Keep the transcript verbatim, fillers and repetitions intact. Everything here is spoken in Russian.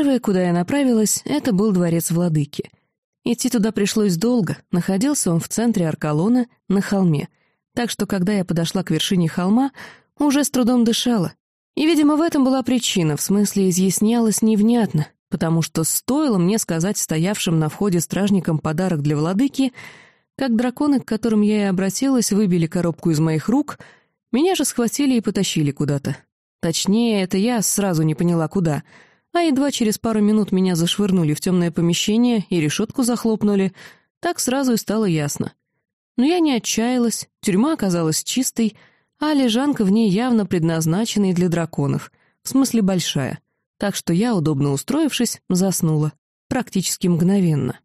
Первое, куда я направилась, это был дворец владыки. Идти туда пришлось долго, находился он в центре Аркалона, на холме, так что, когда я подошла к вершине холма, уже с трудом дышала. И, видимо, в этом была причина, в смысле изъяснялось невнятно, потому что стоило мне сказать стоявшим на входе стражникам подарок для владыки, как драконы, к которым я и обратилась, выбили коробку из моих рук, меня же схватили и потащили куда-то. Точнее, это я сразу не поняла, куда, а едва через пару минут меня зашвырнули в темное помещение и решетку захлопнули, так сразу и стало ясно. Но я не отчаялась, тюрьма оказалась чистой, а лежанка в ней явно предназначенной для драконов, в смысле большая, так что я, удобно устроившись, заснула, практически мгновенно.